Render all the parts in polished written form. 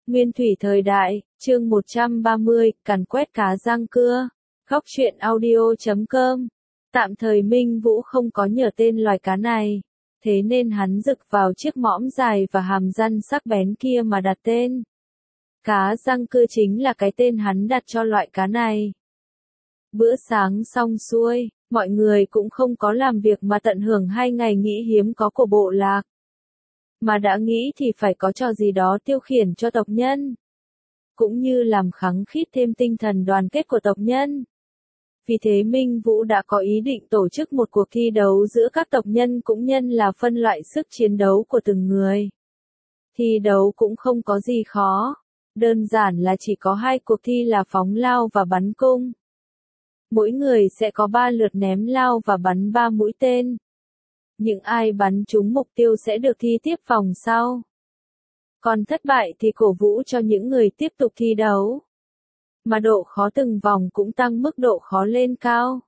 Nguyên thủy thời đại, chương 130, càn quét cá răng cưa. Góc truyện audio.com. Tạm thời Minh Vũ không có nhờ tên loài cá này, thế nên hắn rực vào chiếc mõm dài và hàm răng sắc bén kia mà đặt tên. Cá răng cưa chính là cái tên hắn đặt cho loại cá này. Bữa sáng xong xuôi, mọi người cũng không có làm việc mà tận hưởng 2 ngày nghỉ hiếm có của bộ lạc. Mà đã nghĩ thì phải có trò gì đó tiêu khiển cho tộc nhân, cũng như làm khăng khít thêm tinh thần đoàn kết của tộc nhân. Vì thế Minh Vũ đã có ý định tổ chức một cuộc thi đấu giữa các tộc nhân cũng nhân là phân loại sức chiến đấu của từng người. Thi đấu cũng không có gì khó, đơn giản là chỉ có 2 cuộc thi là phóng lao và bắn cung. Mỗi người sẽ có 3 lượt ném lao và bắn 3 mũi tên. Những ai bắn trúng mục tiêu sẽ được thi tiếp vòng sau. Còn thất bại thì cổ vũ cho những người tiếp tục thi đấu. Mà độ khó từng vòng cũng tăng mức độ khó lên cao.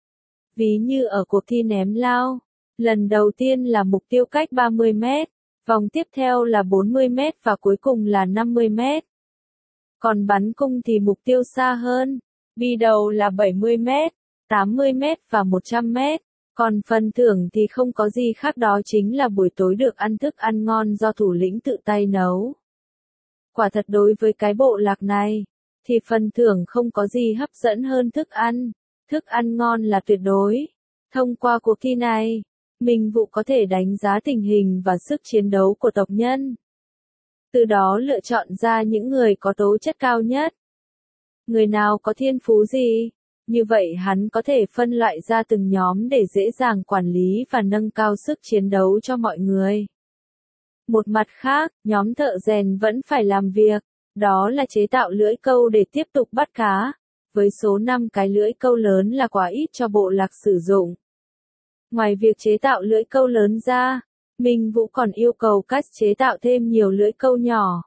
Ví như ở cuộc thi ném lao, lần đầu tiên là mục tiêu cách 30 mét, vòng tiếp theo là 40 mét và cuối cùng là 50 mét. Còn bắn cung thì mục tiêu xa hơn, bi đầu là 70 mét, 80 mét và 100 mét. Còn phần thưởng thì không có gì khác, đó chính là buổi tối được ăn thức ăn ngon do thủ lĩnh tự tay nấu. Quả thật đối với cái bộ lạc này, thì phần thưởng không có gì hấp dẫn hơn thức ăn ngon là tuyệt đối. Thông qua cuộc thi này, Minh Vũ có thể đánh giá tình hình và sức chiến đấu của tộc nhân. Từ đó lựa chọn ra những người có tố chất cao nhất. Người nào có thiên phú gì? Như vậy hắn có thể phân loại ra từng nhóm để dễ dàng quản lý và nâng cao sức chiến đấu cho mọi người. Một mặt khác, nhóm thợ rèn vẫn phải làm việc, đó là chế tạo lưỡi câu để tiếp tục bắt cá, với số 5 cái lưỡi câu lớn là quá ít cho bộ lạc sử dụng. Ngoài việc chế tạo lưỡi câu lớn ra, Minh Vũ còn yêu cầu cách chế tạo thêm nhiều lưỡi câu nhỏ.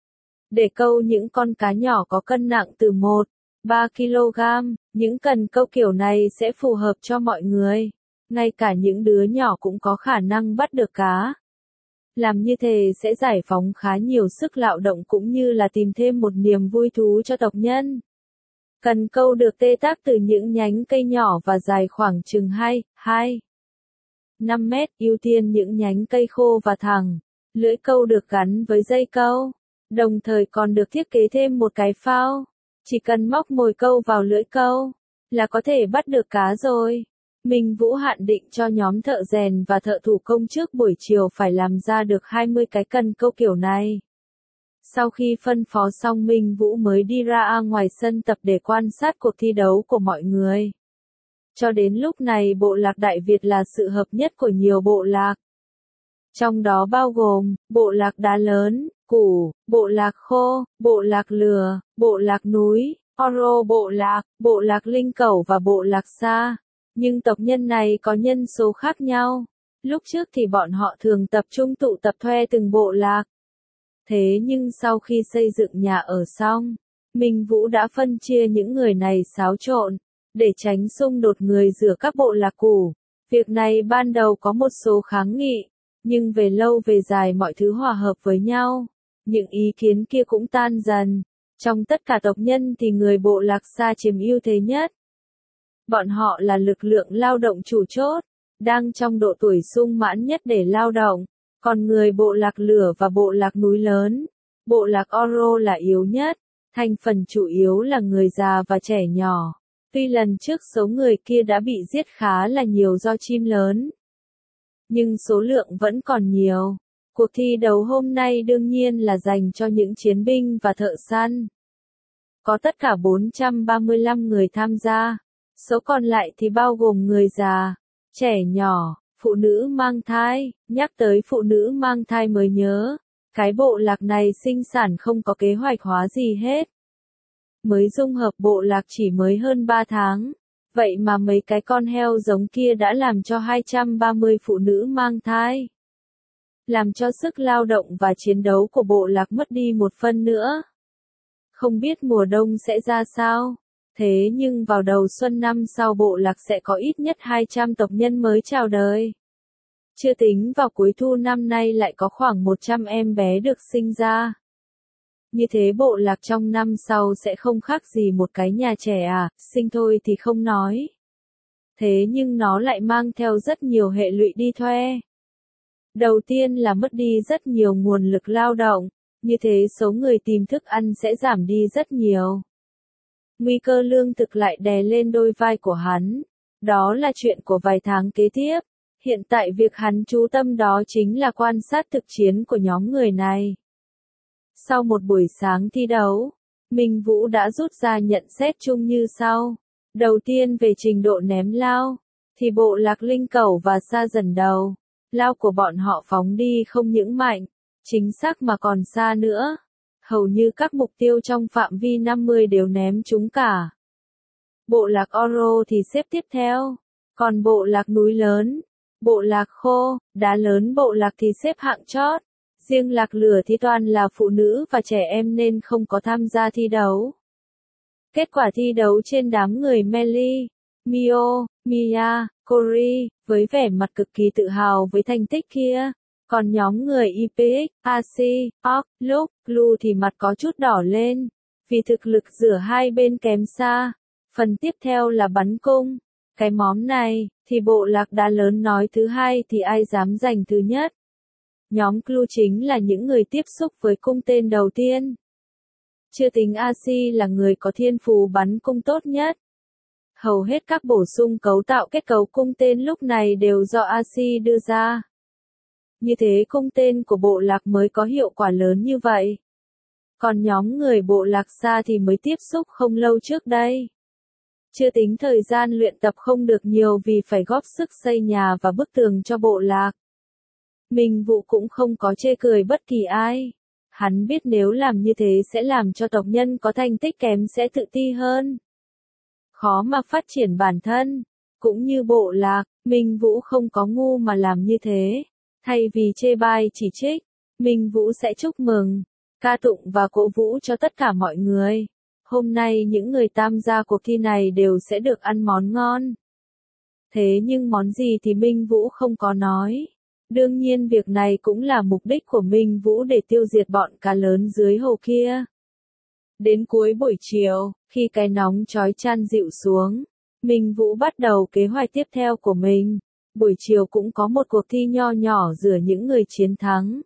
Để câu những con cá nhỏ có cân nặng từ 1-3 kg, những cần câu kiểu này sẽ phù hợp cho mọi người. Ngay cả những đứa nhỏ cũng có khả năng bắt được cá. Làm như thế sẽ giải phóng khá nhiều sức lao động cũng như là tìm thêm một niềm vui thú cho tộc nhân. Cần câu được tê tác từ những nhánh cây nhỏ và dài khoảng chừng 5 mét, ưu tiên những nhánh cây khô và thẳng. Lưỡi câu được gắn với dây câu, đồng thời còn được thiết kế thêm một cái phao. Chỉ cần móc mồi câu vào lưỡi câu, là có thể bắt được cá rồi. Minh Vũ hạn định cho nhóm thợ rèn và thợ thủ công trước buổi chiều phải làm ra được 20 cái cần câu kiểu này. Sau khi phân phó xong Minh Vũ mới đi ra ngoài sân tập để quan sát cuộc thi đấu của mọi người. Cho đến lúc này bộ lạc Đại Việt là sự hợp nhất của nhiều bộ lạc. Trong đó bao gồm, bộ lạc đá lớn, củ, bộ lạc khô, bộ lạc lừa, bộ lạc núi, Oro bộ lạc linh cẩu và bộ lạc sa. Nhưng tộc nhân này có nhân số khác nhau. Lúc trước thì bọn họ thường tập trung tụ tập thuê từng bộ lạc. Thế nhưng sau khi xây dựng nhà ở xong, Minh Vũ đã phân chia những người này xáo trộn, để tránh xung đột người giữa các bộ lạc cũ. Việc này ban đầu có một số kháng nghị, nhưng về lâu về dài mọi thứ hòa hợp với nhau. Những ý kiến kia cũng tan dần. Trong tất cả tộc nhân thì người bộ lạc sa chiếm ưu thế nhất. Bọn họ là lực lượng lao động chủ chốt, đang trong độ tuổi sung mãn nhất để lao động. Còn người bộ lạc lửa và bộ lạc núi lớn, bộ lạc Oro là yếu nhất. Thành phần chủ yếu là người già và trẻ nhỏ. Tuy lần trước số người kia đã bị giết khá là nhiều do chim lớn, nhưng số lượng vẫn còn nhiều. Cuộc thi đấu hôm nay đương nhiên là dành cho những chiến binh và thợ săn. Có tất cả 435 người tham gia. Số còn lại thì bao gồm người già, trẻ nhỏ, phụ nữ mang thai. Nhắc tới phụ nữ mang thai mới nhớ, cái bộ lạc này sinh sản không có kế hoạch hóa gì hết. Mới dung hợp bộ lạc chỉ mới hơn 3 tháng. Vậy mà mấy cái con heo giống kia đã làm cho 230 phụ nữ mang thai. Làm cho sức lao động và chiến đấu của bộ lạc mất đi một phần nữa. Không biết mùa đông sẽ ra sao. Thế nhưng vào đầu xuân năm sau bộ lạc sẽ có ít nhất 200 tộc nhân mới chào đời. Chưa tính vào cuối thu năm nay lại có khoảng 100 em bé được sinh ra. Như thế bộ lạc trong năm sau sẽ không khác gì một cái nhà trẻ à, sinh thôi thì không nói. Thế nhưng nó lại mang theo rất nhiều hệ lụy đi thuê. Đầu tiên là mất đi rất nhiều nguồn lực lao động, như thế số người tìm thức ăn sẽ giảm đi rất nhiều. Nguy cơ lương thực lại đè lên đôi vai của hắn. Đó là chuyện của vài tháng kế tiếp. Hiện tại việc hắn chú tâm đó chính là quan sát thực chiến của nhóm người này. Sau một buổi sáng thi đấu, Minh Vũ đã rút ra nhận xét chung như sau. Đầu tiên về trình độ ném lao, thì bộ lạc Linh Cẩu và Sa dần đầu. Lao của bọn họ phóng đi không những mạnh, chính xác mà còn xa nữa. Hầu như các mục tiêu trong phạm vi 50 đều ném trúng cả. Bộ lạc Oro thì xếp tiếp theo. Còn bộ lạc núi lớn, bộ lạc khô, đá lớn bộ lạc thì xếp hạng chót. Riêng lạc lửa thì toàn là phụ nữ và trẻ em nên không có tham gia thi đấu. Kết quả thi đấu trên đám người Melly, Mio, Mia, Cory, với vẻ mặt cực kỳ tự hào với thành tích kia. Còn nhóm người IPX, AC, Orc, Luke, Blue thì mặt có chút đỏ lên, vì thực lực giữa hai bên kém xa. Phần tiếp theo là bắn cung. Cái móm này, thì bộ lạc đá lớn nói thứ hai thì ai dám giành thứ nhất. Nhóm Blue chính là những người tiếp xúc với cung tên đầu tiên. Chưa tính AC là người có thiên phú bắn cung tốt nhất. Hầu hết các bổ sung cấu tạo kết cấu cung tên lúc này đều do AC đưa ra. Như thế cung tên của bộ lạc mới có hiệu quả lớn như vậy. Còn nhóm người bộ lạc xa thì mới tiếp xúc không lâu trước đây. Chưa tính thời gian luyện tập không được nhiều vì phải góp sức xây nhà và bức tường cho bộ lạc. Minh Vũ cũng không có chê cười bất kỳ ai. Hắn biết nếu làm như thế sẽ làm cho tộc nhân có thành tích kém sẽ tự ti hơn. Khó mà phát triển bản thân. Cũng như bộ lạc, Minh Vũ không có ngu mà làm như thế. Thay vì chê bai chỉ trích, Minh Vũ sẽ chúc mừng, ca tụng và cổ vũ cho tất cả mọi người. Hôm nay những người tham gia cuộc thi này đều sẽ được ăn món ngon. Thế nhưng món gì thì Minh Vũ không có nói. Đương nhiên việc này cũng là mục đích của Minh Vũ để tiêu diệt bọn cá lớn dưới hồ kia. Đến cuối buổi chiều, khi cái nóng chói chan dịu xuống, Minh Vũ bắt đầu kế hoạch tiếp theo của mình. Buổi chiều cũng có một cuộc thi nho nhỏ giữa những người chiến thắng.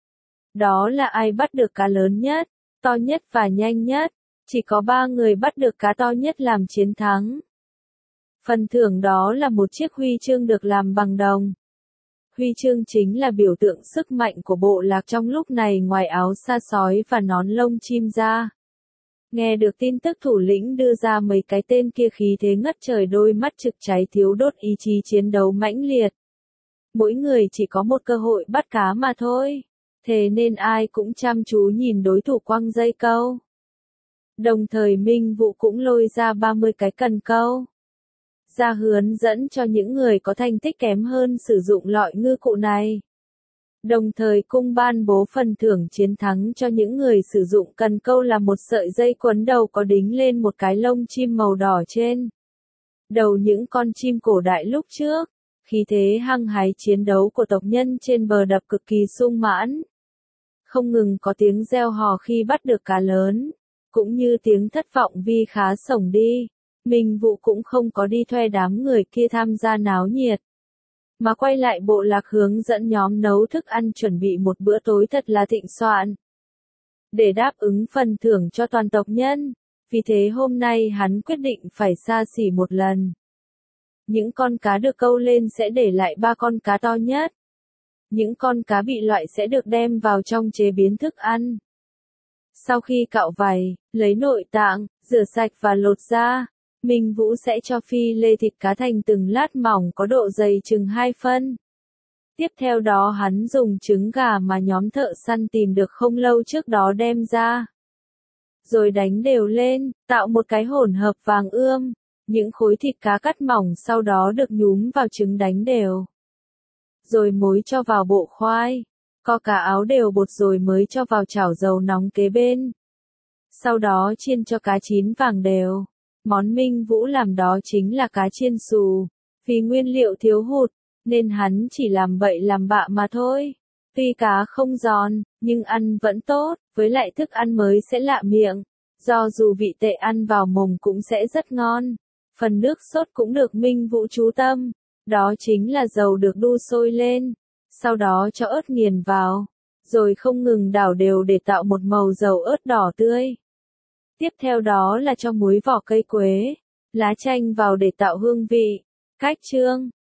Đó là ai bắt được cá lớn nhất, to nhất và nhanh nhất. Chỉ có 3 người bắt được cá to nhất làm chiến thắng. Phần thưởng đó là một chiếc huy chương được làm bằng đồng. Huy chương chính là biểu tượng sức mạnh của bộ lạc trong lúc này ngoài áo sa sói và nón lông chim ra. Nghe được tin tức thủ lĩnh đưa ra mấy cái tên kia khí thế ngất trời, đôi mắt trực cháy thiếu đốt ý chí chiến đấu mãnh liệt. Mỗi người chỉ có một cơ hội bắt cá mà thôi. Thế nên ai cũng chăm chú nhìn đối thủ quăng dây câu. Đồng thời Minh Vũ cũng lôi ra 30 cái cần câu. Ra hướng dẫn cho những người có thành tích kém hơn sử dụng loại ngư cụ này. Đồng thời cung ban bố phần thưởng chiến thắng cho những người sử dụng cần câu là một sợi dây quấn đầu có đính lên một cái lông chim màu đỏ trên đầu những con chim cổ đại lúc trước. Khí thế hăng hái chiến đấu của tộc nhân trên bờ đập cực kỳ sung mãn. Không ngừng có tiếng reo hò khi bắt được cá lớn, cũng như tiếng thất vọng vì khá sổng đi. Minh Vũ cũng không có đi thuê đám người kia tham gia náo nhiệt, mà quay lại bộ lạc hướng dẫn nhóm nấu thức ăn chuẩn bị một bữa tối thật là thịnh soạn. Để đáp ứng phần thưởng cho toàn tộc nhân, vì thế hôm nay hắn quyết định phải xa xỉ một lần. Những con cá được câu lên sẽ để lại 3 con cá to nhất. Những con cá bị loại sẽ được đem vào trong chế biến thức ăn. Sau khi cạo vảy, lấy nội tạng, rửa sạch và lột ra, Minh Vũ sẽ cho phi lê thịt cá thành từng lát mỏng có độ dày chừng 2 phân. Tiếp theo đó hắn dùng trứng gà mà nhóm thợ săn tìm được không lâu trước đó đem ra. Rồi đánh đều lên, tạo một cái hỗn hợp vàng ươm. Những khối thịt cá cắt mỏng sau đó được nhúm vào trứng đánh đều. Rồi muối cho vào bộ khoai. Co cả áo đều bột rồi mới cho vào chảo dầu nóng kế bên. Sau đó chiên cho cá chín vàng đều. Món Minh Vũ làm đó chính là cá chiên xù. Vì nguyên liệu thiếu hụt, nên hắn chỉ làm bậy làm bạ mà thôi. Tuy cá không giòn, nhưng ăn vẫn tốt, với lại thức ăn mới sẽ lạ miệng. Do dù vị tệ ăn vào mồm cũng sẽ rất ngon. Phần nước sốt cũng được Minh Vũ chú tâm. Đó chính là dầu được đun sôi lên. Sau đó cho ớt nghiền vào. Rồi không ngừng đảo đều để tạo một màu dầu ớt đỏ tươi. Tiếp theo đó là cho muối vỏ cây quế, lá chanh vào để tạo hương vị. Cách chưng.